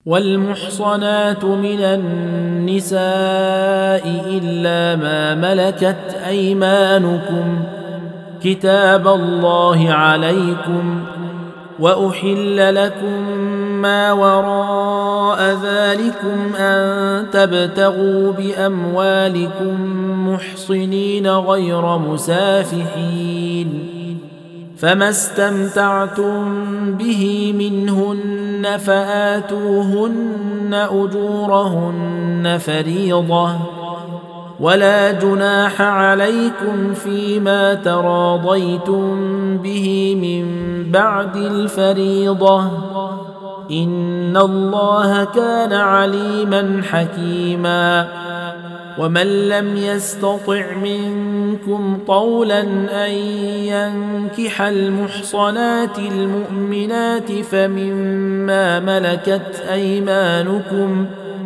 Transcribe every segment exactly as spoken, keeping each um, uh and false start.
والمحصنات من النساء إلا ما ملكت أيمانكم كتاب الله عليكم، وأحل لكم ما وراء ذلكم أن تبتغوا بأموالكم محصنين غير مسافحين، فما استمتعتم به منهن فآتوهن أجورهن فريضة، ولا جناح عليكم فيما تراضيتم به من بعد الفريضة، إن الله كان عليما حكيما. ومن لم يستطع منكم طولا أن ينكح المحصنات المؤمنات فمما ملكت أيمانكم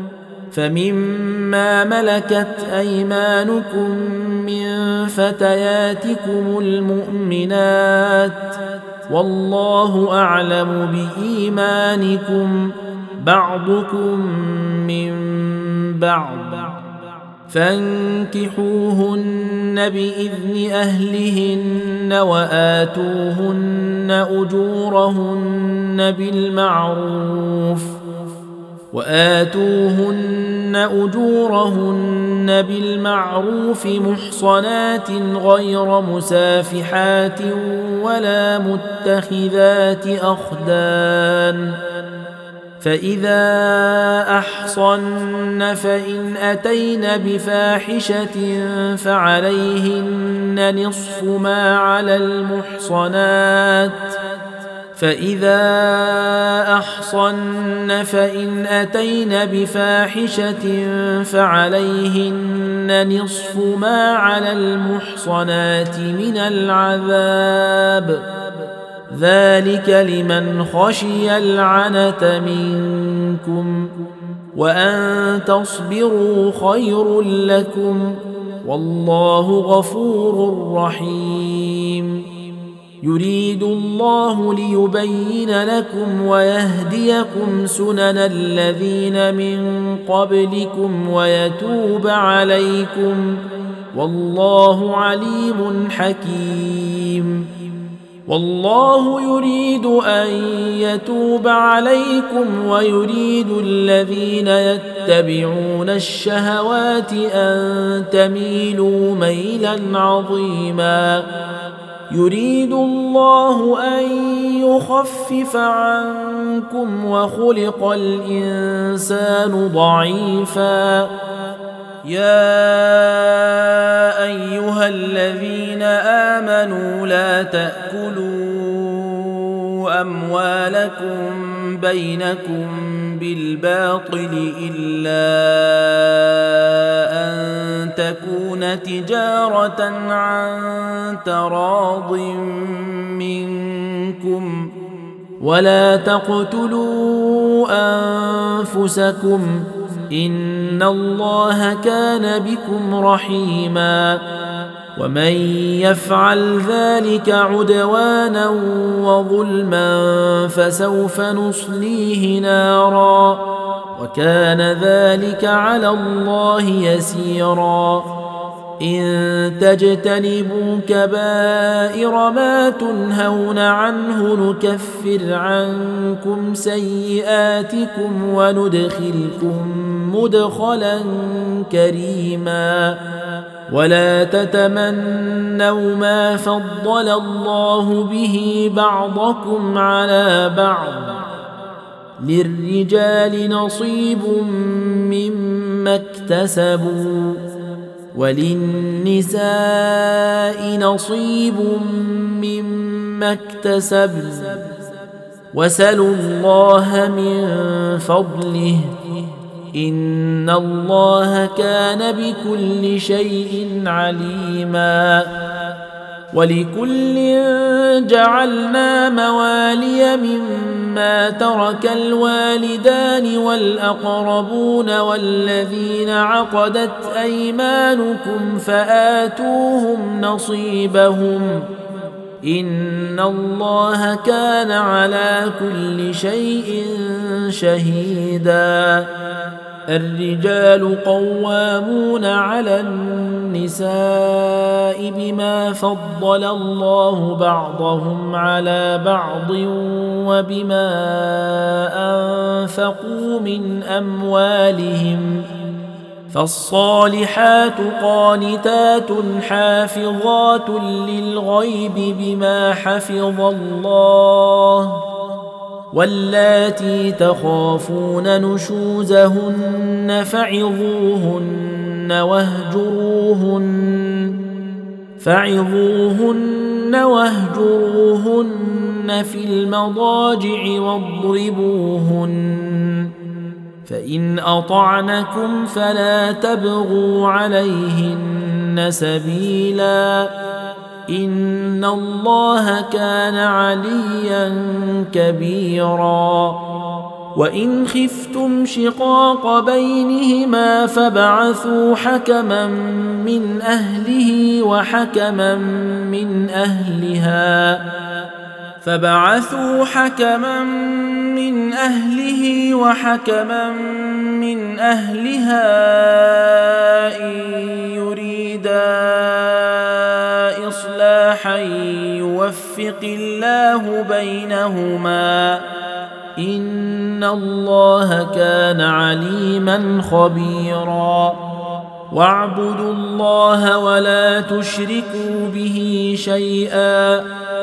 فمما ملكت أيمانكم من فتياتكم المؤمنات، والله أعلم بإيمانكم، بعضكم من بعض، فانكحوهن بإذن أهلهن وآتوهن أجورهن بالمعروف وآتوهن أجورهن بالمعروف محصنات غير مسافحات ولا متخذات أخدان، فإذا أحصن فإن أتين بفاحشة فعليهن نصف ما على المحصنات فإذا أحصن فإن أتين بفاحشة فعليهن نصف ما على المحصنات من العذاب، ذلك لمن خشي العنة منكم، وأن تصبروا خير لكم، والله غفور رحيم. يريد الله ليبين لكم ويهديكم سنن الذين من قبلكم ويتوب عليكم، والله عليم حكيم. والله يريد أن يتوب عليكم ويريد الذين يتبعون الشهوات أن تميلوا ميلا عظيما. يريد الله أن يخفف عنكم وخلق الإنسان ضعيفا. يا أيها الذين آمنوا لا تأكلوا أموالكم بينكم بالباطل إلا أن تكون تجارة عن تراض منكم، ولا تقتلوا أنفسكم إن الله كان بكم رحيما. ومن يفعل ذلك عدوانا وظلما فسوف نصليه نارا، وكان ذلك على الله يسيرا. إن تجتنبوا كبائر ما تنهون عنه نكفر عنكم سيئاتكم وندخلكم مدخلا كريما. ولا تتمنوا ما فضل الله به بعضكم على بعض، للرجال نصيب مما اكتسبوا وللنساء نصيب مما اكتسبن، وسلوا الله من فضله إن الله كان بكل شيء عليما. ولكل جعلنا موالي مما ترك الوالدان والأقربون والذين عقدت أيمانكم فآتوهم نصيبهم إن الله كان على كل شيء شهيدا. الرجال قوامون على النساء بما فضل الله بعضهم على بعض وبما أنفقوا من أموالهم، فالصالحات قانتات حافظات للغيب بما حفظ الله، واللاتي تخافون نشوزهن فعظوهن واهجروهن فعظوهن واهجروهن في المضاجع واضربوهن، فإن أطعنكم فلا تبغوا عليهن سبيلا، إن الله كان عليا كبيرا. وإن خفتم شقاق بينهما فابعثوا حكما من أهله وحكما من أهلها فبعثوا حكما من أهله وحكما من أهلها إن يريدا إصلاحا يوفق الله بينهما، إن الله كان عليما خبيرا. واعبدوا الله ولا تشركوا به شيئا،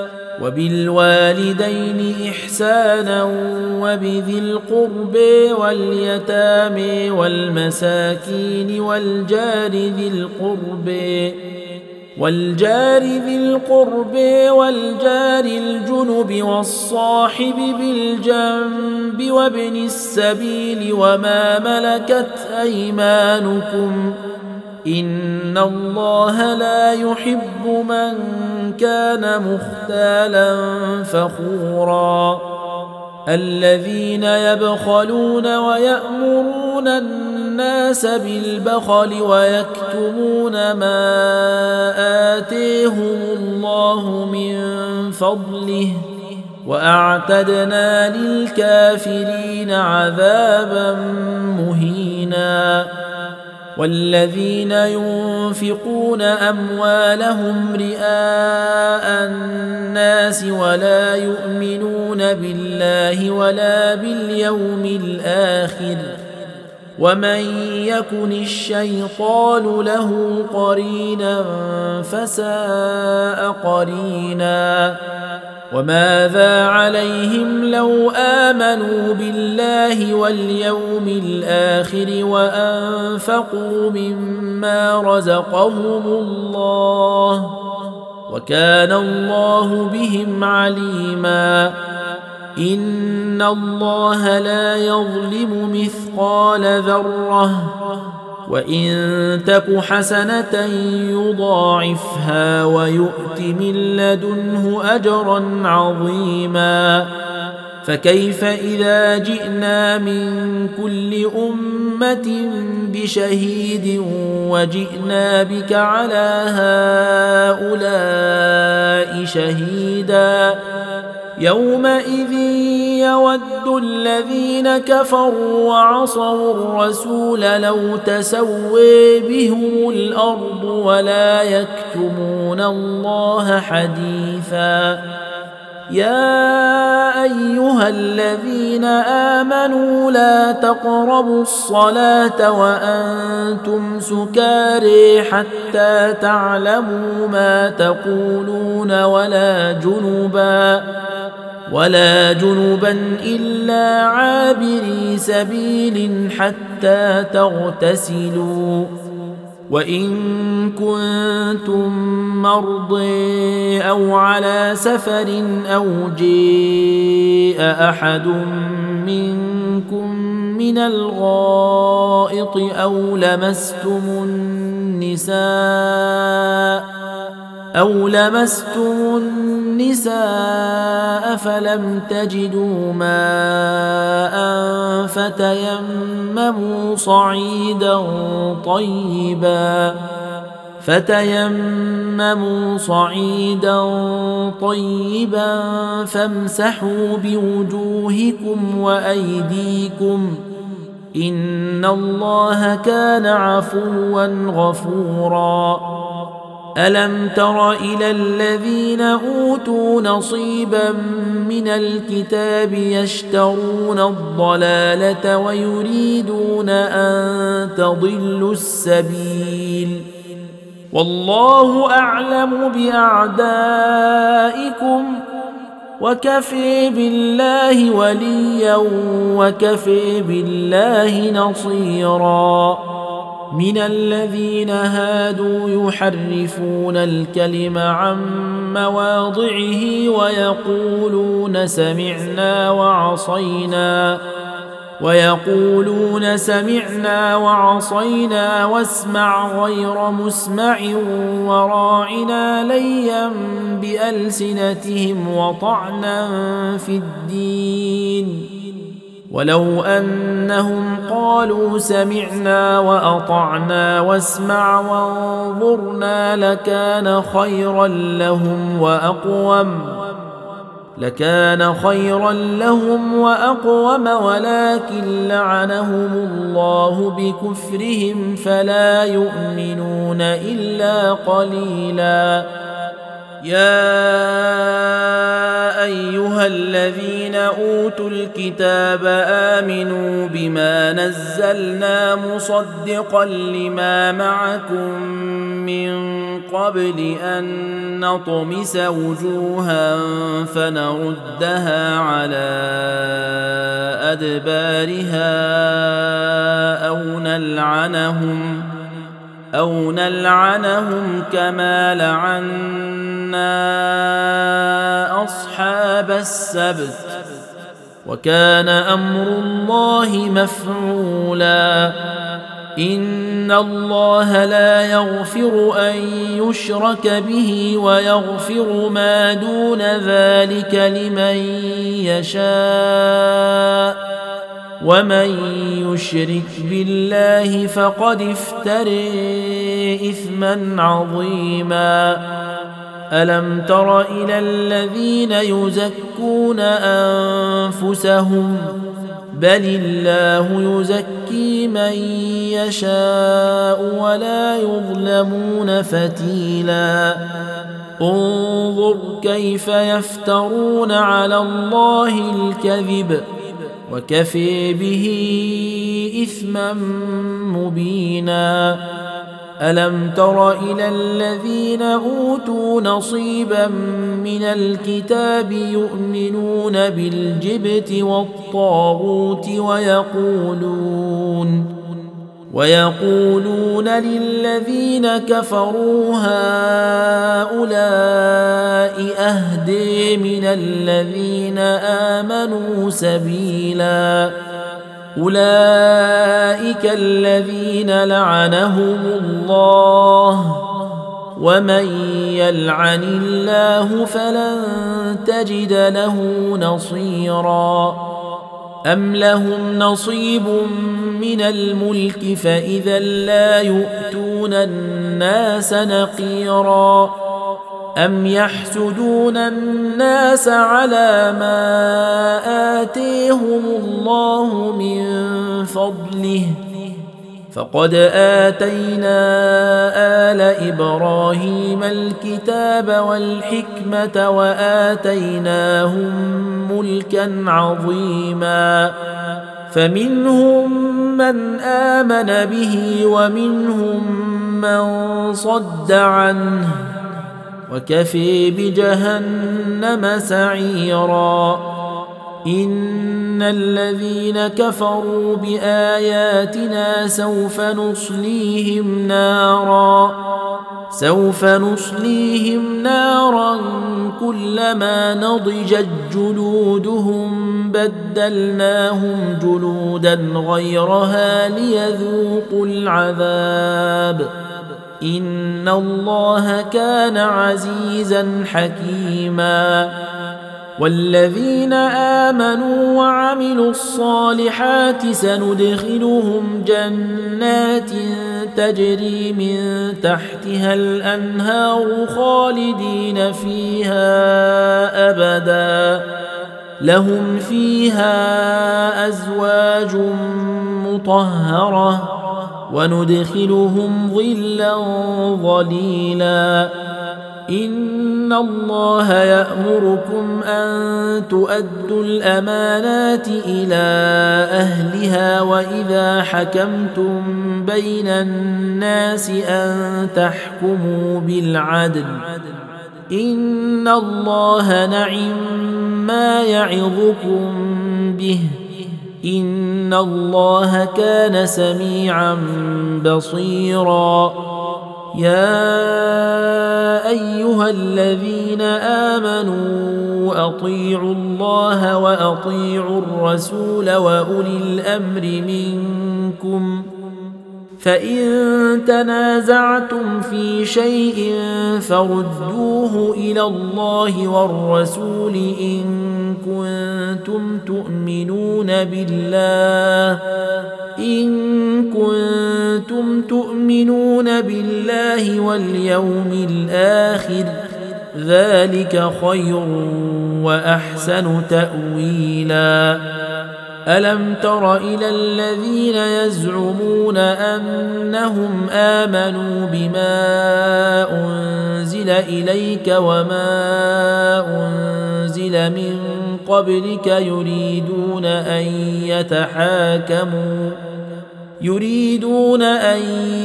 وبالوالدين إحسانا وبذي القرب واليتامى والمساكين والجار ذي القرب والجار ذي القرب والجار الجنب والصاحب بالجنب وابن السبيل وما ملكت أيمانكم، إن الله لا يحب من كان مختالا فخورا. الذين يبخلون ويأمرون الناس بالبخل ويكتمون ما آتيهم الله من فضله، وأعتدنا للكافرين عذابا مهينا. والذين ينفقون أموالهم رئاء الناس ولا يؤمنون بالله ولا باليوم الآخر، ومن يكن الشيطان له قرينا فساء قرينا. وماذا عليهم لو آمنوا بالله واليوم الآخر وأنفقوا مما رزقهم الله، وكان الله بهم عليما. إن الله لا يظلم مثقال ذرة، وإن تك حسنة يضاعفها ويؤت من لدنه أجرا عظيما. فكيف إذا جئنا من كل أمة بشهيد وجئنا بك على هؤلاء شهيدا، يومئذ يود الذين كفروا وعصوا الرسول لو تسوي بهم الأرض ولا يكتمون الله حديثا. يا أيها الذين آمنوا لا تقربوا الصلاة وأنتم سكارى حتى تعلموا ما تقولون ولا جنبا ولا جنبا إلا عابري سبيل حتى تغتسلوا، وإن كنتم مرضى أو على سفر أو جاء أحد منكم من الغائط أو لمستم النساء أو لمستم النساء فلم تجدوا ماء فتيمموا صعيدا طيبا فتيمموا صعيدا طيبا فامسحوا بوجوهكم وأيديكم إن الله كان عفوا غفورا ألم تر إلى الذين أوتوا نصيبا من الكتاب يشترون الضلالة ويريدون أن تضلوا السبيل والله أعلم بأعدائكم وكفي بالله وليا وكفي بالله نصيرا من الذين هادوا يحرفون الكلم عن مواضعه ويقولون سمعنا وعصينا ويقولون سمعنا وعصينا واسمع غير مسمع وراعنا ليا بألسنتهم وطعنا في الدين ولو أنهم قالوا سمعنا وأطعنا واسمع وانظرنا لكان خيرا لهم وأقوم لكان خيرا لهم وأقوم ولكن لعنهم الله بكفرهم فلا يؤمنون إلا قليلا يا أيها الذين أوتوا الكتاب آمنوا بما نزلنا مصدقا لما معكم من قبل أن نطمس وجوها فنردها على أدبارها أو نلعنهم أو نلعنهم كما لعنا أصحاب السبت وكان أمر الله مفعولا إن الله لا يغفر أن يشرك به ويغفر ما دون ذلك لمن يشاء ومن يشرك بالله فقد افترى إثما عظيما ألم تر إلى الذين يزكون أنفسهم بل الله يزكي من يشاء ولا يظلمون فتيلا انظر كيف يفترون على الله الكذب وكفي به إثما مبينا ألم تر إلى الذين أوتوا نصيبا من الكتاب يؤمنون بالجبت والطاغوت ويقولون ويقولون للذين كفروا هؤلاء أهدي من الذين آمنوا سبيلا أولئك الذين لعنهم الله ومن يلعن الله فلن تجد له نصيرا أم لهم نصيب من الملك فإذا لا يؤتون الناس نقيرا أم يحسدون الناس على ما آتيهم الله من فضله فقد آتينا آل إبراهيم الكتاب والحكمة وآتيناهم ملكا عظيما فمنهم من آمن به ومنهم من صد عنه وكفي بجهنم سعيرا إن الذين كفروا بآياتنا سوف نصليهم نارا سوف نصليهم نارا كلما نضجت جلودهم بدلناهم جلودا غيرها ليذوقوا العذاب إن الله كان عزيزا حكيما والذين آمنوا وعملوا الصالحات سندخلهم جنات تجري من تحتها الأنهار خالدين فيها أبدا لهم فيها أزواج مطهرة وندخلهم ظلا ظليلا إن الله يأمركم أن تؤدوا الأمانات إلى أهلها وإذا حكمتم بين الناس أن تحكموا بالعدل إن الله نعم ما يعظكم به إن الله كان سميعا بصيرا يا أيها الذين آمنوا أطيعوا الله وأطيعوا الرسول وأولي الأمر منكم فإن تنازعتم في شيء فردوه إلى الله والرسول إن كنتم تؤمنون بالله إن كنتم تؤمنون بالله واليوم الآخر ذلك خير وأحسن تأويلا ألم تر إلى الذين يزعمون أنهم آمنوا بما أنزل إليك وما أنزل من قبلك يريدون أن يتحاكموا يريدون أن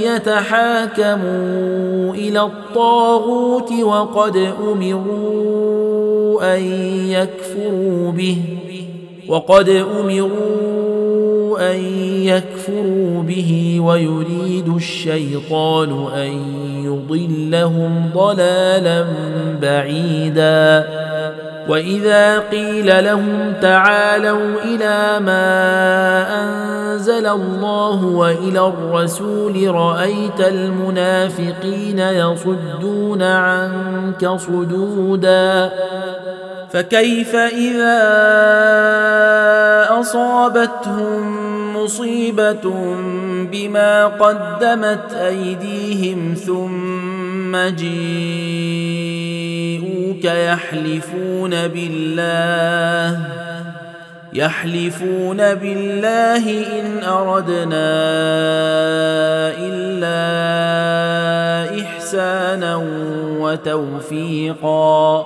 يتحاكموا إلى الطاغوت وقد أمروا أن يكفروا به وقد أمروا أن يكفروا به ويريد الشيطان أن يضلهم ضلالا بعيدا وإذا قيل لهم تعالوا إلى ما أنزل الله وإلى الرسول رأيت المنافقين يصدون عنك صدودا فكيف إذا أصابتهم مصيبة بما قدمت أيديهم ثم جيءوك يحلفون بالله يحلفون بالله إن أردنا إلا إحسانا وتوفيقا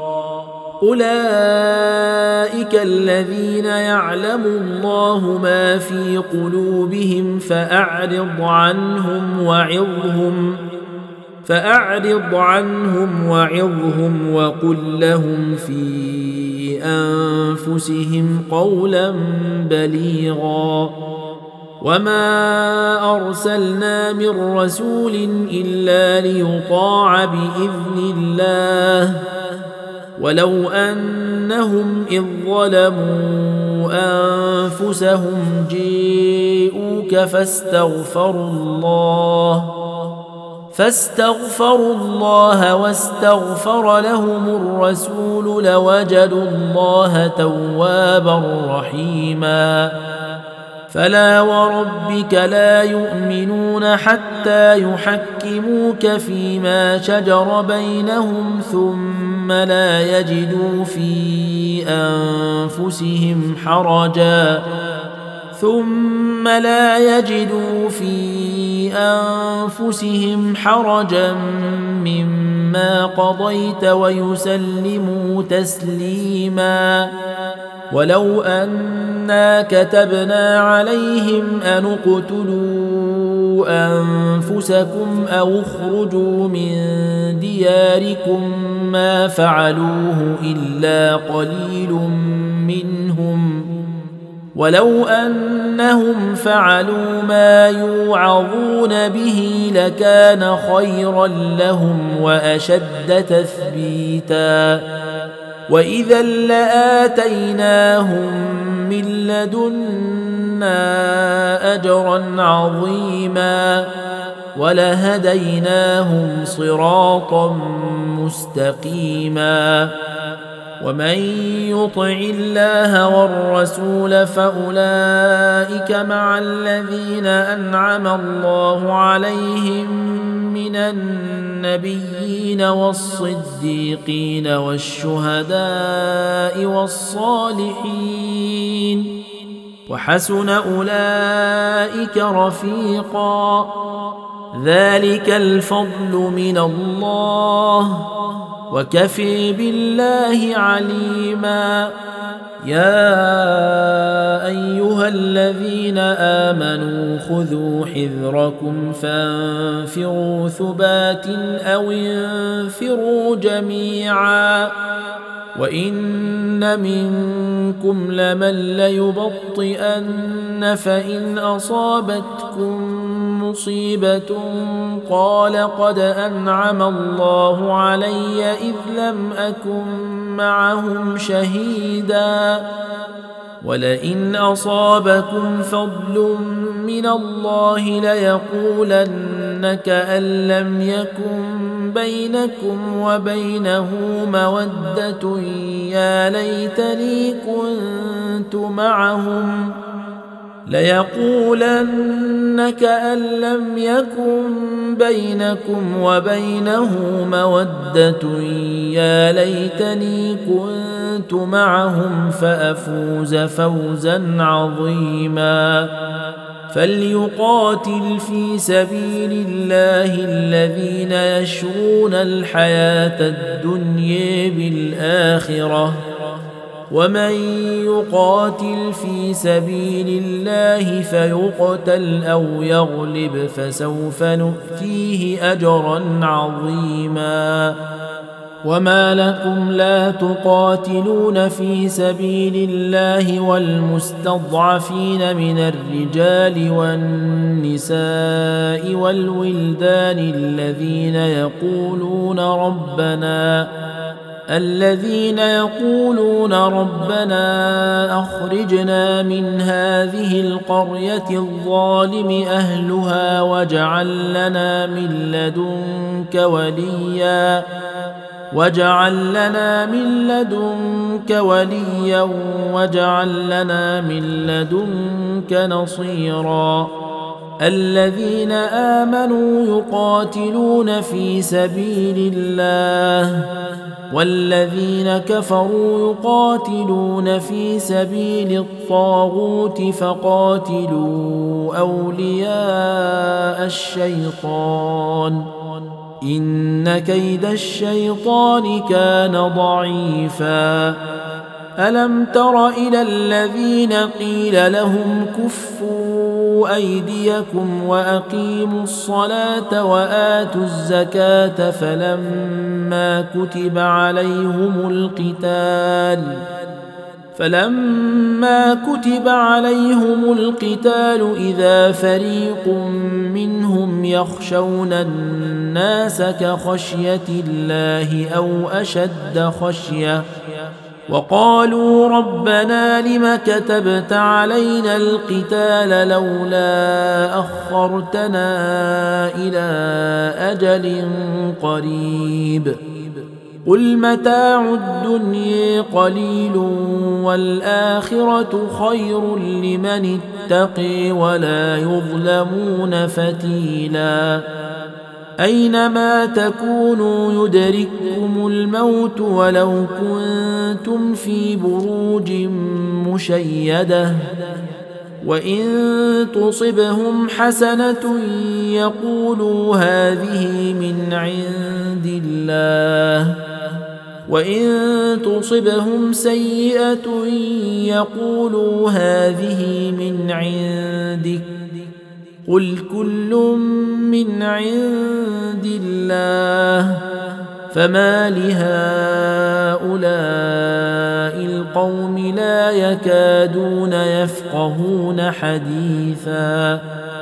أولئك الذين يعلم الله ما في قلوبهم فأعرض عنهم وعظهم فأعرض عنهم وعظهم وقل لهم في أنفسهم قولا بليغا وما أرسلنا من رسول إلا ليطاع بإذن الله ولو أنهم إذ ظلموا أنفسهم جاءوك فاستغفروا الله فاستغفروا الله واستغفر لهم الرسول لوجدوا الله توابا رحيما فلا وربك لا يؤمنون حتى يحكموك فيما شجر بينهم ثم لا يجدوا في أنفسهم حرجا ثم لا يجدوا في أنفسهم حرجا مما قضيت ويسلموا تسليما ولو أنا كتبنا عليهم أن اقتلوا أنفسكم أو اخرجوا من دياركم ما فعلوه إلا قليل منهم ولو أنهم فعلوا ما يوعظون به لكان خيرا لهم وأشد تثبيتا وإذا لآتيناهم من لدنا أجرا عظيما ولهديناهم صراطا مستقيما ومن يطع الله والرسول فأولئك مع الذين أنعم الله عليهم من النبيين والصديقين والشهداء والصالحين وحسن أولئك رفيقا ذلك الفضل من الله وكفي بالله عليما يا أيها الذين آمنوا خذوا حذركم فانفروا ثبات أو انفروا جميعا وإن منكم لمن ليبطئن فإن أصابتكم مصيبة قال قد أنعم الله علي إذ لم أكن معهم شهيدا ولئن أصابكم فضل من الله ليقولن كأن لم يكن بينكم وبينه مودة يا ليتني كنت معهم ليقولن كأن لم يكن بينكم وبينه مودة يا ليتني كنت معهم فأفوز فوزا عظيما فليقاتل في سبيل الله الذين يشرون الحياة الدنيا بالآخرة ومن يقاتل في سبيل الله فيقتل أو يغلب فسوف نؤتيه أجرا عظيما وما لكم لا تقاتلون في سبيل الله والمستضعفين من الرجال والنساء والولدان الذين يقولون ربنا الذين يقولون ربنا أخرجنا من هذه القرية الظالم أهلها واجعل لنا من لدنك وليا واجعل لنا من لدنك وليا واجعل لنا من لدنك نصيرا الذين آمنوا يقاتلون في سبيل الله والذين كفروا يقاتلون في سبيل الطاغوت فقاتلوا أولياء الشيطان إن كيد الشيطان كان ضعيفا ألم تر إلى الذين قيل لهم كفوا أيديكم وأقيموا الصلاة وآتوا الزكاة فلما كتب عليهم القتال فلما كتب عليهم القتال إذا فريق منهم يخشون الناس كخشية الله أو أشد خشية وقالوا ربنا لم كتبت علينا القتال لولا أخرتنا إلى أجل قريب قل متاع الدنيا قليل والآخرة خير لمن اتقي ولا يظلمون فتيلا أينما تكونوا يدرككم الموت ولو كنتم في بروج مشيدة وإن تصبهم حسنة يقولوا هذه من عند الله وإن تصبهم سيئة يقولوا هذه من عندك قل كل من عند الله فما لهؤلاء القوم لا يكادون يفقهون حديثا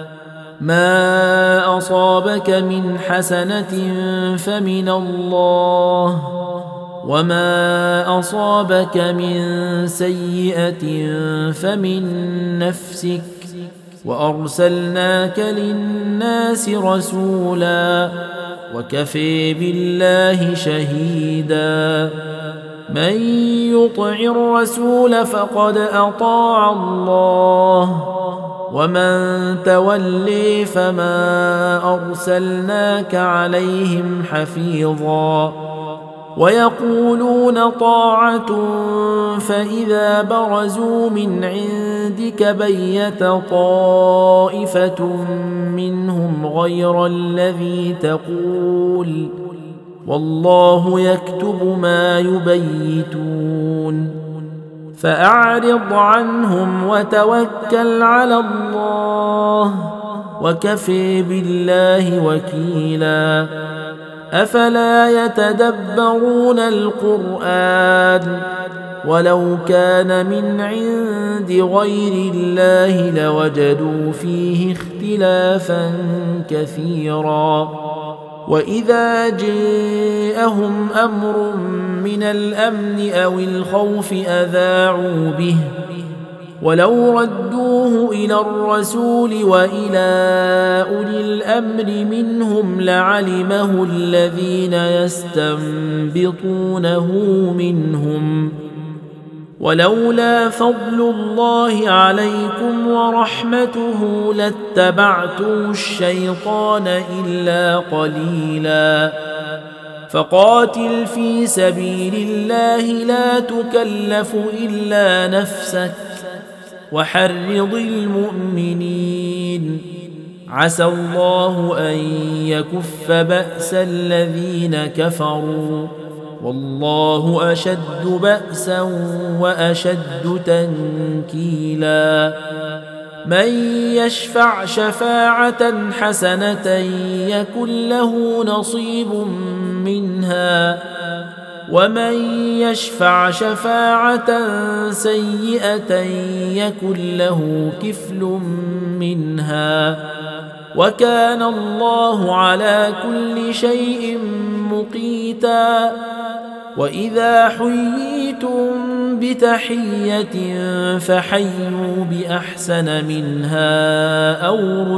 ما أصابك من حسنة فمن الله وما أصابك من سيئة فمن نفسك وأرسلناك للناس رسولا وكفي بالله شهيدا من يطع الرسول فقد أطاع الله ومن تولي فما أرسلناك عليهم حفيظا ويقولون طاعة فإذا برزوا من عندك بيت طائفة منهم غير الذي تقول والله يكتب ما يبيتون فأعرض عنهم وتوكل على الله وكفي بالله وكيلا أفلا يتدبرون القرآن ولو كان من عند غير الله لوجدوا فيه اختلافا كثيرا وإذا جاءهم أمر من الأمن أو الخوف أذاعوا به ولو ردوه إلى الرسول وإلى أولي الأمر منهم لعلمه الذين يستنبطونه منهم ولولا فضل الله عليكم ورحمته لاتبعتم الشيطان إلا قليلا فقاتل في سبيل الله لا تكلف إلا نفسك وحرض المؤمنين عسى الله أن يكف بأس الذين كفروا والله أشد بأسا وأشد تنكيلا من يشفع شفاعة حسنة يكن له نصيب منها ومن يشفع شفاعة سيئة يكن له كفل منها وكان الله على كل شيء مقيتا وإذا حييتم بتحية فحيوا بأحسن منها أو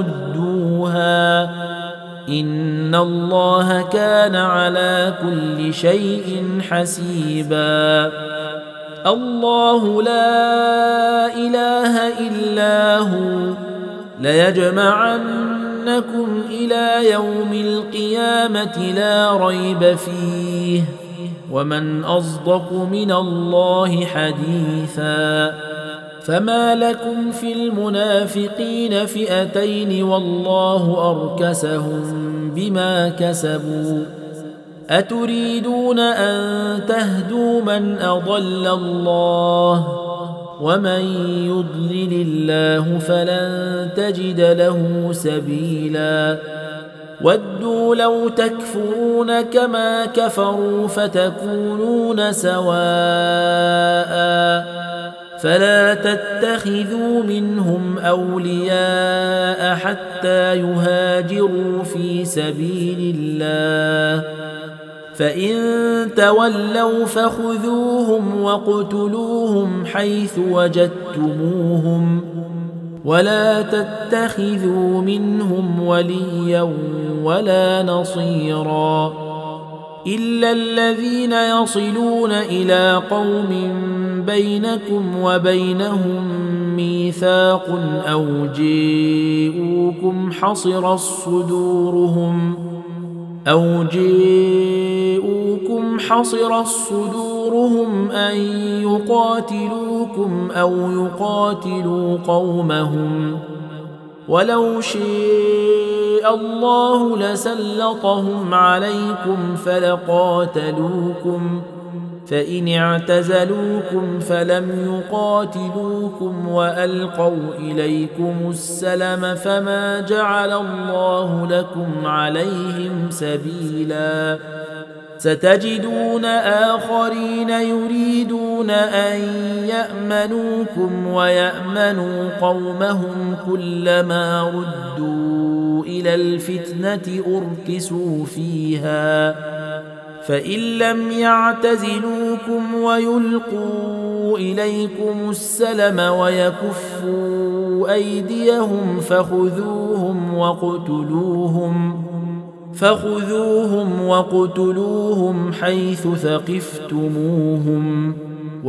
ردوها إن الله كان على كل شيء حسيبا الله لا إله إلا هو ليجمعنكم إلى يوم القيامة لا ريب فيه ومن أصدق من الله حديثا فما لكم في المنافقين فئتين والله أركسهم بما كسبوا أتريدون أن تهدوا من أضل الله ومن يضلل الله فلن تجد له سبيلا ودوا لو تكفرون كما كفروا فتكونون سواء فلا تتخذوا منهم أولياء حتى يهاجروا في سبيل الله فإن تولوا فخذوهم واقتلوهم حيث وجدتموهم ولا تتخذوا منهم وليا ولا نصيرا إلا الذين يصلون إلى قوم بينكم وبينهم ميثاق أو جاءوكم حصرت صدورهم أو جاءوكم حصرت صدورهم أن يقاتلوكم أو يقاتلوا قومهم ولو شاء الله لسلطهم عليكم فلقاتلوكم فإن اعتزلوكم فلم يقاتلوكم وألقوا إليكم السلم فما جعل الله لكم عليهم سبيلا ستجدون آخرين يريدون أن يأمنوكم ويأمنوا قومهم كلما ردوا إلى الفتنة أركسوا فيها فإن لم يعتزلوكم ويلقوا إليكم السلم ويكفوا أيديهم فخذوهم واقتلوهم فخذوهم وقتلوهم حيث ثقفتموهم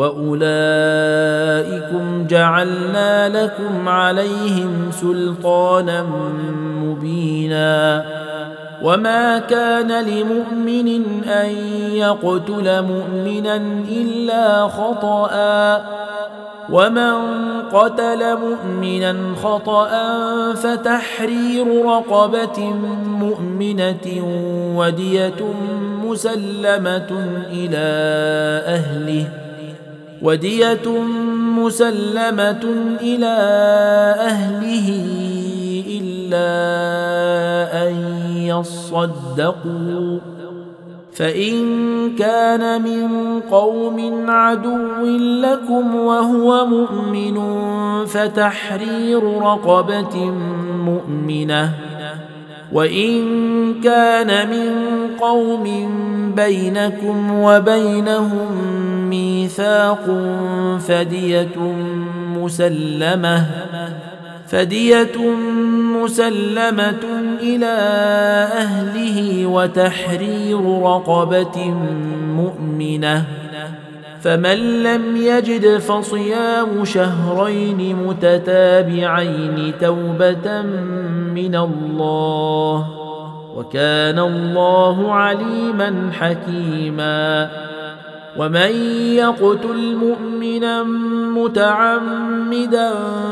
وأولئكم جعلنا لكم عليهم سلطانا مبينا وما كان لمؤمن أن يقتل مؤمنا إلا خطأ ومن قتل مؤمنا خطأ فتحرير رقبة مؤمنة ودية مسلمة إلى أهله ودية مسلمة إلى أهله إلا أن يصدقوا فإن كان من قوم عدو لكم وهو مؤمن فتحرير رقبة مؤمنة وإن كان من قوم بينكم وبينهم ميثاق فدية مسلمة فدية مسلمة إلى أهله وتحرير رقبة مؤمنة فمن لم يجد فصيام شهرين متتابعين توبة من الله وكان الله عليما حكيما ومن يقتل مؤمنا متعمدا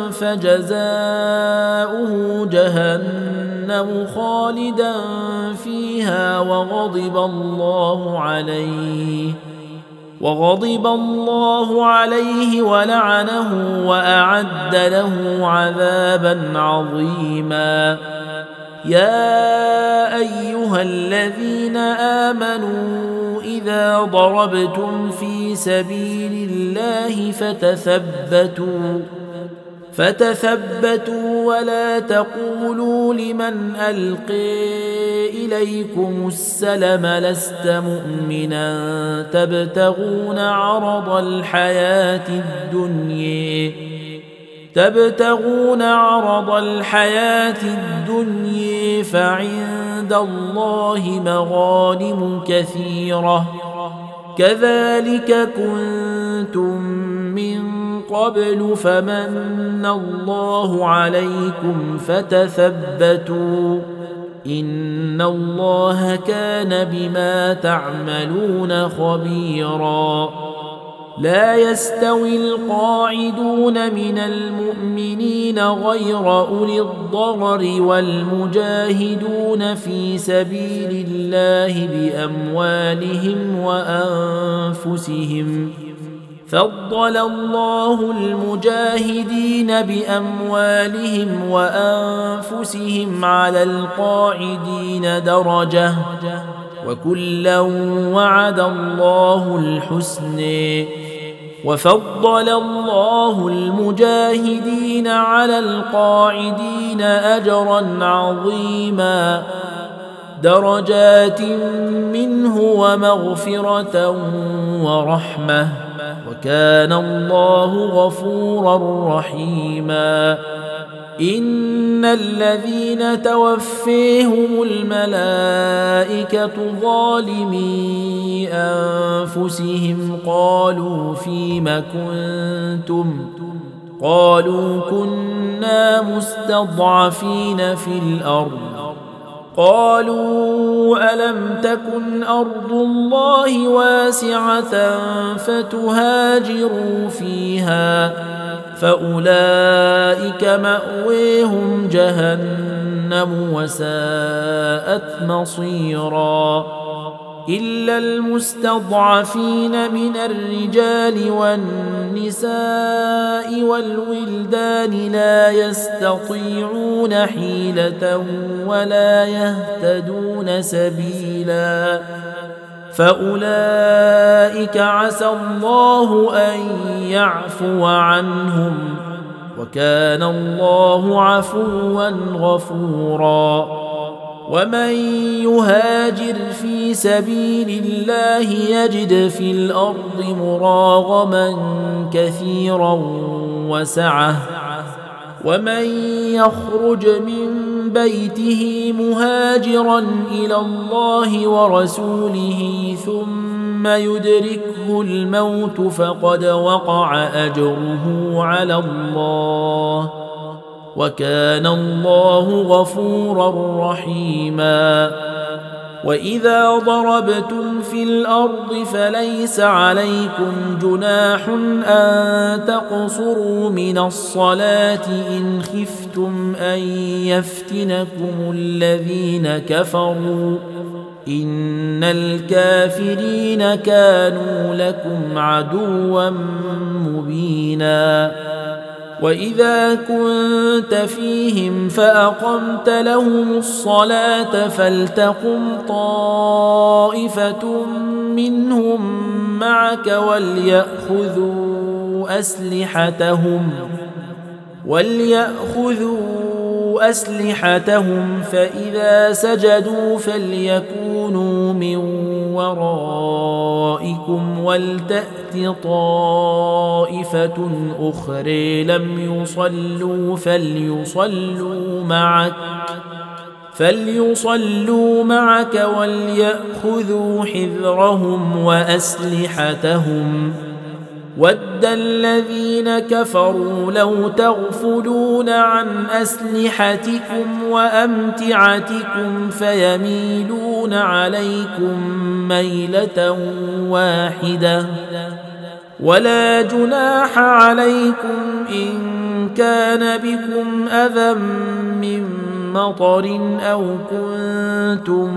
فجزاؤه جهنم خالدا فيها وغضب الله عليه وغضب الله عليه ولعنه وأعد له عذابا عظيما يا أيها الذين آمنوا إذا ضربتم في سبيل الله فتثبتوا فتثبتوا ولا تقولوا لمن ألقي إليكم السلم لست مؤمنا تبتغون عرض الحياة الدنيا تبتغون عرض الحياة الدنيا فعند الله مغانم كثيرة كذلك كنتم من قبل فمن الله عليكم فتثبتوا إن الله كان بما تعملون خبيرا لا يستوي القاعدون من المؤمنين غير أولي الضرر والمجاهدون في سبيل الله بأموالهم وأنفسهم فضل الله المجاهدين بأموالهم وأنفسهم على القاعدين درجة وكلا وعد الله الحسن وفضل الله المجاهدين على القاعدين أجرا عظيما درجات منه ومغفرة ورحمة وكان الله غفورا رحيما إن الذين توفيهم الملائكة ظالمي أنفسهم قالوا فيم كنتم قالوا كنا مستضعفين في الأرض قالوا ألم تكن أرض الله واسعة فتهاجروا فيها فأولئك مأويهم جهنم وساءت مصيرا إلا المستضعفين من الرجال والنساء والولدان لا يستطيعون حيلة ولا يهتدون سبيلا فأولئك عسى الله أن يعفو عنهم وكان الله عفوا غفورا ومن يهاجر في سبيل الله يجد في الأرض مراغما كثيرا وسعة ومن يخرج من بيته مهاجرا إلى الله ورسوله ثم يدركه الموت فقد وقع أجره على الله وكان الله غفورا رحيما. وإذا ضربتم في الأرض فليس عليكم جناح أن تقصروا من الصلاة إن خفتم أن يفتنكم الذين كفروا إن الكافرين كانوا لكم عدوا مبينا. وإذا كنت فيهم فأقمت لهم الصلاة فلتقم طائفة منهم معك وليأخذوا أسلحتهم وليأخذوا أسلحتهم فإذا سجدوا فليكونوا من ورائكم ولتأت طائفة أخرى لم يصلوا فليصلوا معك فليصلوا معك وليأخذوا حذرهم وأسلحتهم ود الذين كفروا لو تغفلون عن أسلحتكم وأمتعتكم فيميلون عليكم ميلة واحدة ولا جناح عليكم إن كان بكم أذى من مطر أو كنتم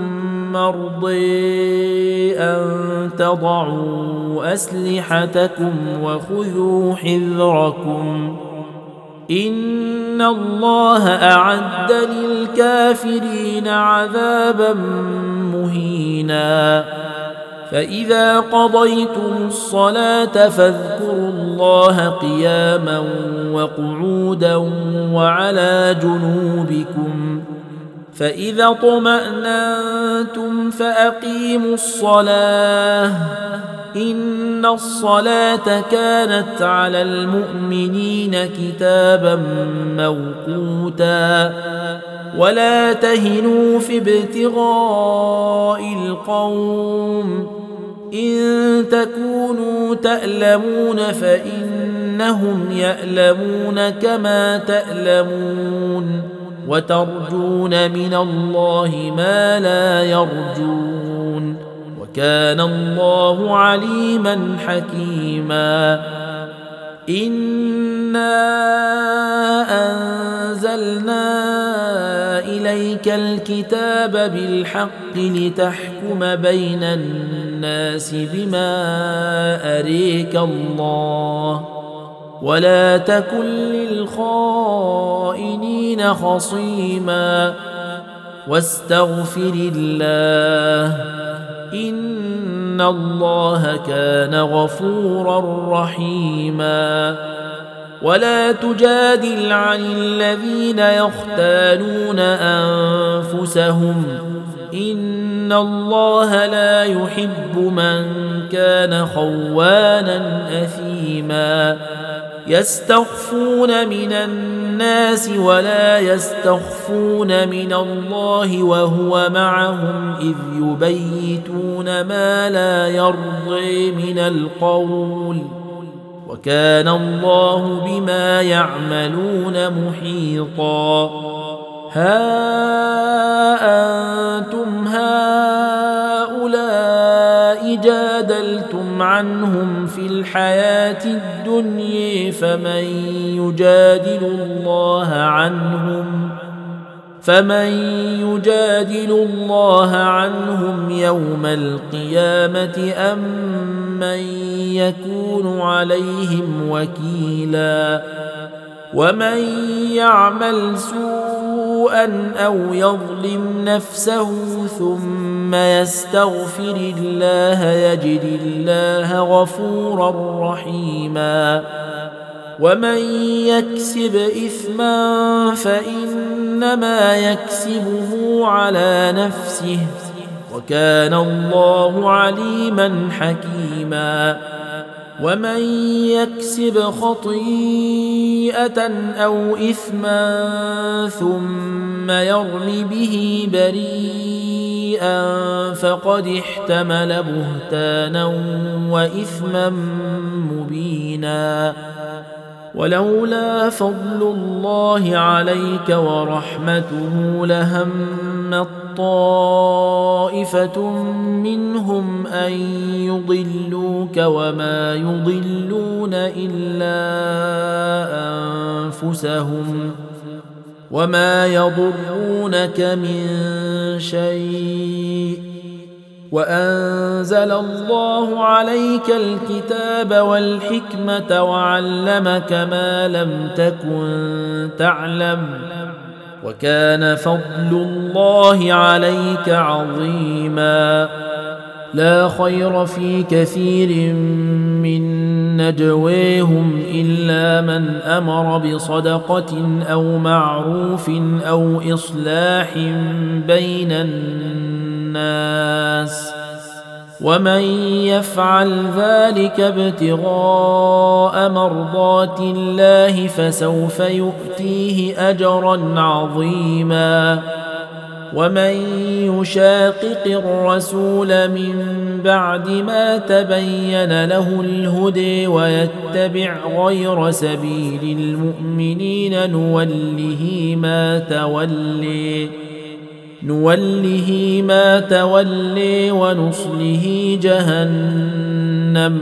مرضي أن تضعوا أسلحتكم وخذوا حذركم إن الله أعد للكافرين عذابا مهينا. فإذا قضيتم الصلاة فاذكروا الله قياما وقعودا وعلى جنوبكم فإذا اطمأننتم فأقيموا الصلاة إن الصلاة كانت على المؤمنين كتابا موقوتا. ولا تهنوا في ابتغاء القوم إن تكونوا تألمون فإنهم يألمون كما تألمون وترجون من الله ما لا يرجون وكان الله عليما حكيما. إنا أنزلنا إليك الكتاب بالحق لتحكم بين الناس بما أريك الله ولا تكن للخائنين خصيما واستغفر الله إن الله كان غفورا رحيما. ولا تجادل عن الذين يختانون أنفسهم إن الله لا يحب من كان خوانا أثيما. يستخفون من الناس ولا يستخفون من الله وهو معهم إذ يبيتون ما لا يرضي من القول وكان الله بما يعملون محيطا. ها أنتم هؤلاء جادلتم عنهم في الحياة الدنيا فمن يجادل الله عنهم فمن يجادل الله عنهم يوم القيامة أم من يكون عليهم وكيلا. ومن يعمل سوءا أو يظلم نفسه ثم يستغفر الله يجد الله غفورا رحيما. ومن يكسب إثما فإنما يكسبه على نفسه وكان الله عليما حكيما. ومن يكسب خطيئة أو إثما ثم يرم به بريئا فقد احتمل بهتانا وإثما مبينا. ولولا فضل الله عليك ورحمته لهمت طائفة منهم أن يضلوك وما يضلون إلا أنفسهم وما يضرونك من شيء وأنزل الله عليك الكتاب والحكمة وعلمك ما لم تكن تعلم وكان فضل الله عليك عظيما. لا خير في كثير من نجويهم إلا من أمر بصدقة أو معروف أو إصلاح بين الناس ومن يفعل ذلك ابتغاء مرضات الله فسوف يؤتيه أجرا عظيما. ومن يشاقق الرسول من بعد ما تبين له الهدى ويتبع غير سبيل المؤمنين نوله ما تولي نوله ما تولي ونصله جهنم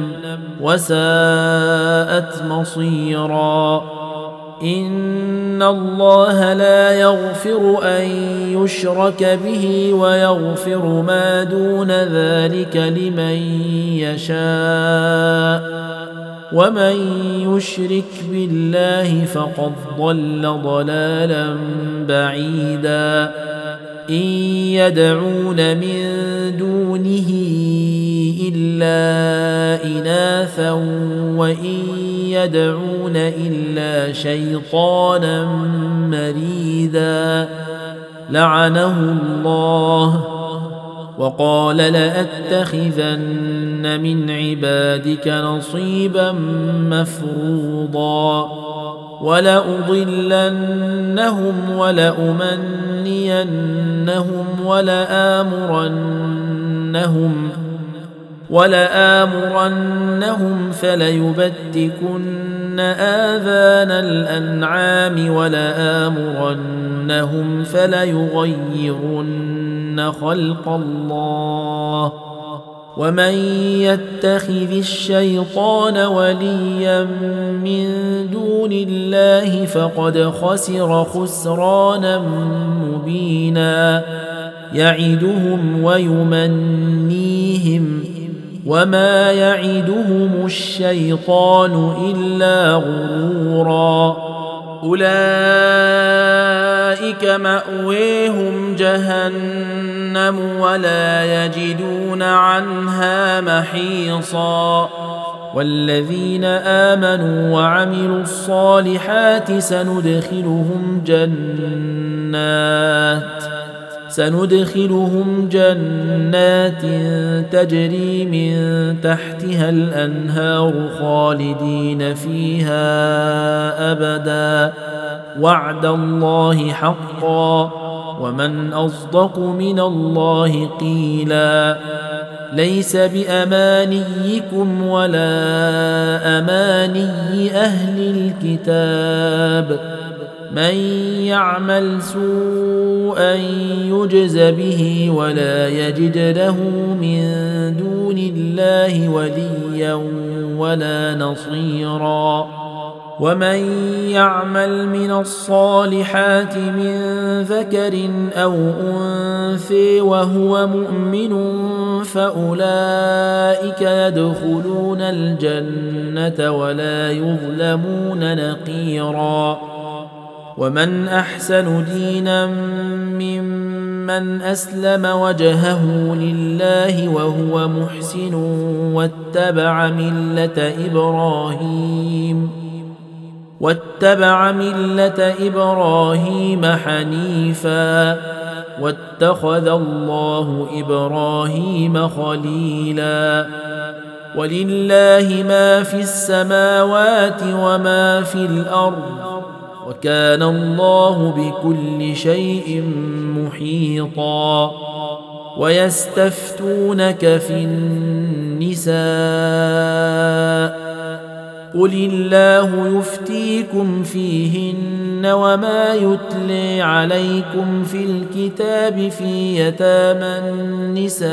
وساءت مصيرا. إن الله لا يغفر أن يشرك به ويغفر ما دون ذلك لمن يشاء ومن يشرك بالله فقد ضل ضلالا بعيدا. إن يدعون من دونه إلا إناثا وإن يدعون إلا شيطانا مريدا لعنه الله وقال لأتخذن من عبادك نصيبا مفروضا ولأضلنهم ولأمنينهم ولآمرنهم ولآمرنهم فليبتكن آذان الأنعام ولآمرنهم فليغيرن خلق الله ومن يتخذ الشيطان وليا من دون الله فقد خسر خسرانا مبينا. يعدهم ويمنيهم وما يعدهم الشيطان إلا غرورا. أولئك مأويهم جهنم ولا يجدون عنها محيصا. والذين آمنوا وعملوا الصالحات سندخلهم جنات سندخلهم جنات تجري من تحتها الأنهار خالدين فيها أبدا وعد الله حقا ومن أصدق من الله قيلا. ليس بأمانيكم ولا أماني أهل الكتاب من يعمل سوءا يجز به ولا يجد له من دون الله وليا ولا نصيرا. ومن يعمل من الصالحات من ذكر أو أنثى وهو مؤمن فأولئك يدخلون الجنة ولا يظلمون نقيرا. ومن أحسن دينا ممن أسلم وجهه لله وهو محسن واتبع ملة إبراهيم واتبع ملة إبراهيم حنيفا واتخذ الله إبراهيم خليلا. ولله ما في السماوات وما في الأرض وكان الله بكل شيء محيطا. ويستفتونك في النساء قل الله يفتيكم فيهن وما يتلي عليكم في الكتاب في يتامى النساء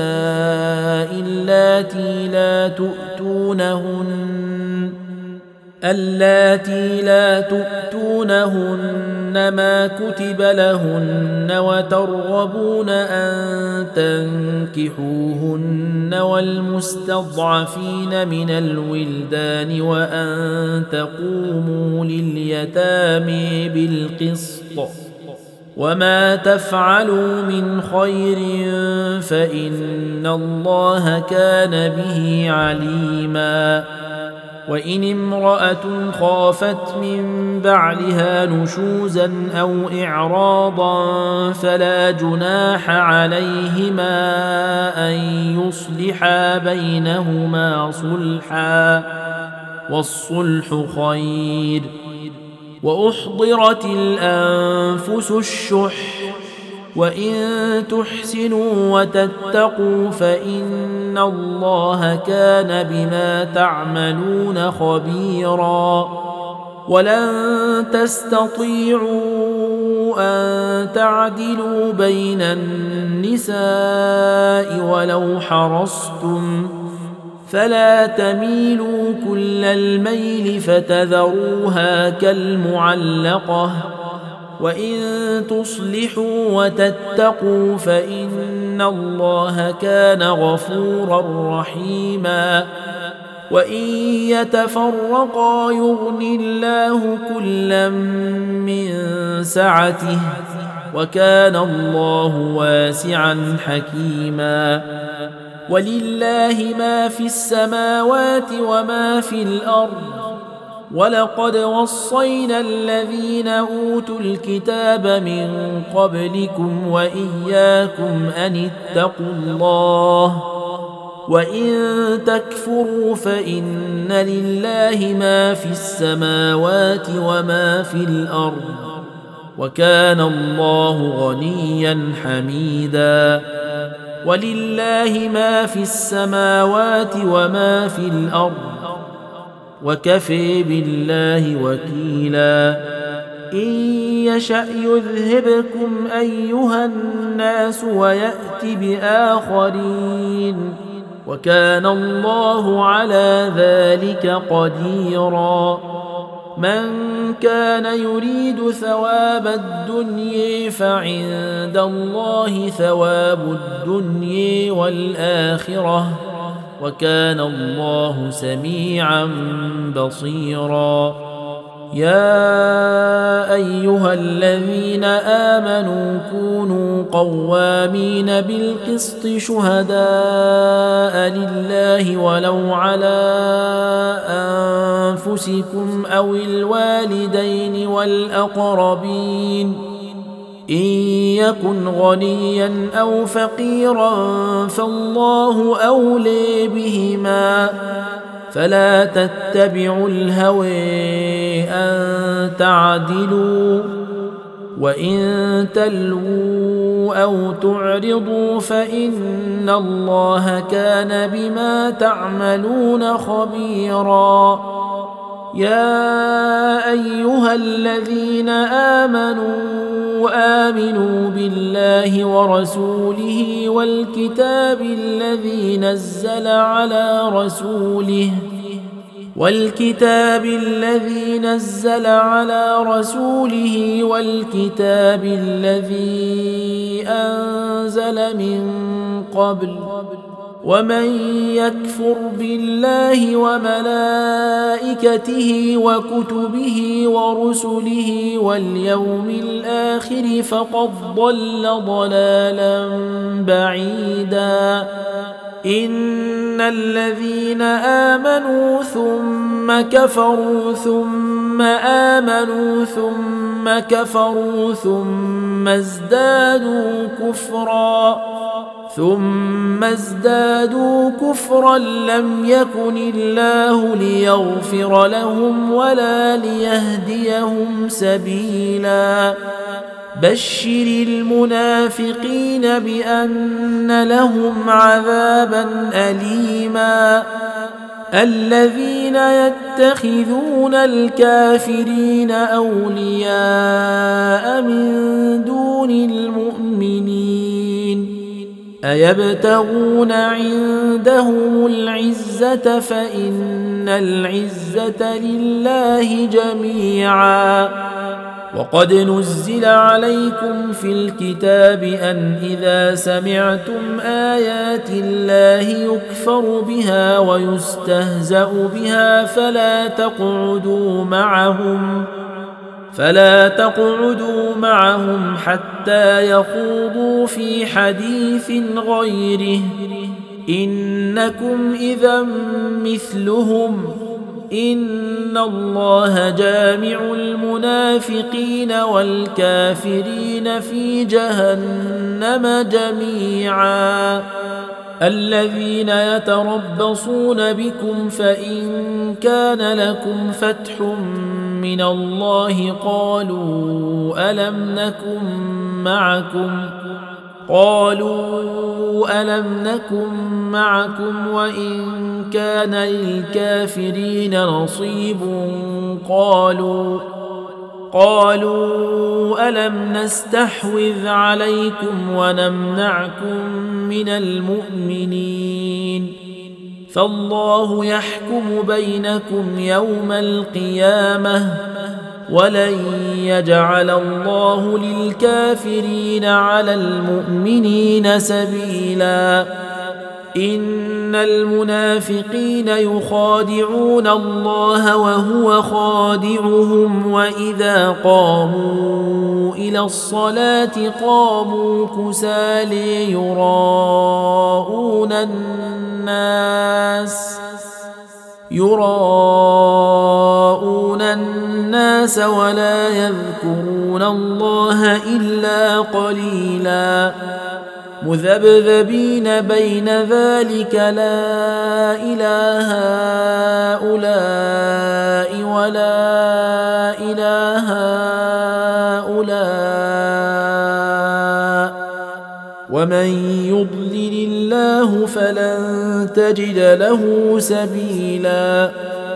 اللاتي لا تؤتونهن اللاتي لا تؤتونهن ما كتب لهن وترغبون أن تنكحوهن والمستضعفين من الولدان وأن تقوموا لليتامى بالقسط وما تفعلوا من خير فإن الله كان به عليما. وإن امرأة خافت من بعلها نشوزا أو إعراضا فلا جناح عليهما أن يصلحا بينهما صلحا والصلح خير. وأحضرت الأنفس الشح وإن تحسنوا وتتقوا فإن الله كان بما تعملون خبيرا. ولن تستطيعوا أن تعدلوا بين النساء ولو حرصتم فلا تميلوا كل الميل فتذروها كالمعلقة. وإن تصلحوا وتتقوا فإن الله كان غفورا رحيما. وإن يتفرقا يغن الله كلا من سعته وكان الله واسعا حكيما. ولله ما في السماوات وما في الأرض ولقد وصينا الذين أوتوا الكتاب من قبلكم وإياكم أن اتقوا الله وإن تكفروا فإن لله ما في السماوات وما في الأرض وكان الله غنيا حميدا. ولله ما في السماوات وما في الأرض وكفى بالله وكيلا. إن يشأ يذهبكم أيها الناس ويأت بآخرين وكان الله على ذلك قديرا. من كان يريد ثواب الدنيا فعند الله ثواب الدنيا والآخرة وكان الله سميعا بصيرا. يا أيها الذين آمنوا كونوا قوامين بالقسط شهداء لله ولو على أنفسكم أو الوالدين والأقربين إن يكن غنيا أو فقيرا فالله أولي بهما فلا تتبعوا الهوى أن تعدلوا وإن تلووا أو تعرضوا فإن الله كان بما تعملون خبيرا. يا أيها الذين آمنوا آمنوا بالله ورسوله والكتاب الذي نزل على رسوله والكتاب الذي نزل على رسوله والكتاب الذي أنزل من قبل ومن يكفر بالله وملائكته وكتبه ورسله واليوم الآخر فقد ضل ضلالا بعيدا. إن الذين آمنوا ثم كفروا ثم آمنوا ثم كفروا ثم ازدادوا كفرا ثم ازدادوا كفرا لم يكن الله ليغفر لهم ولا ليهديهم سبيلا بشر المنافقين بأن لهم عذابا أليما الذين يتخذون الكافرين أولياء من دون المؤمنين أيبتغون عندهم العزة فإن العزة لله جميعا وقد نزل عليكم في الكتاب أن إذا سمعتم آيات الله يكفر بها ويستهزأ بها فلا تقعدوا معهم فلا تقعدوا معهم حتى يخوضوا في حديث غيره إنكم إذا مثلهم إن الله جامع المنافقين والكافرين في جهنم جميعا الذين يتربصون بكم فإن كان لكم فتح من الله قالوا ألم نكن معكم قالوا ألم نكن معكم وإن كان للكافرين نصيب قالوا قالوا ألم نستحوذ عليكم ونمنعكم من المؤمنين فالله يحكم بينكم يوم القيامة ولن يجعل الله للكافرين على المؤمنين سبيلا إن المنافقين يخادعون الله وهو خادعهم وإذا قاموا إلى الصلاة قاموا كسالى يراءون الناس يراءون الناس ولا يذكرون الله إلا قليلا مذبذبين بين ذلك لا إله هؤلاء ولا إله هؤلاء ومن يضلل الله فلن تجد له سبيلا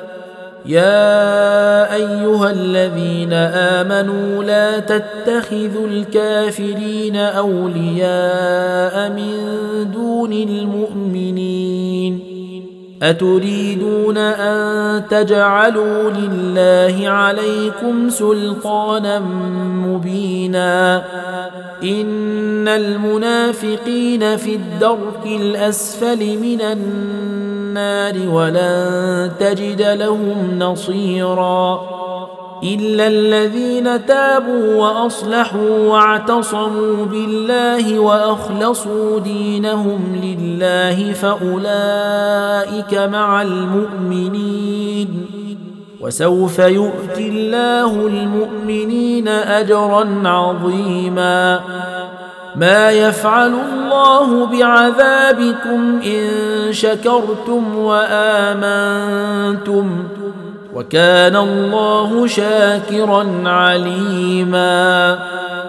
يا أيها الذين آمنوا لا تتخذوا الكافرين أولياء من دون المؤمنين أتريدون أن تجعلوا لله عليكم سلطانا مبينا إن المنافقين في الدرك الأسفل من النار ولن تجد لهم نصيرا إلا الذين تابوا وأصلحوا واعتصموا بالله وأخلصوا دينهم لله فأولئك مع المؤمنين وسوف يؤتي الله المؤمنين أجرا عظيما ما يفعل الله بعذابكم إن شكرتم وآمنتم وكان الله شاكرا عليما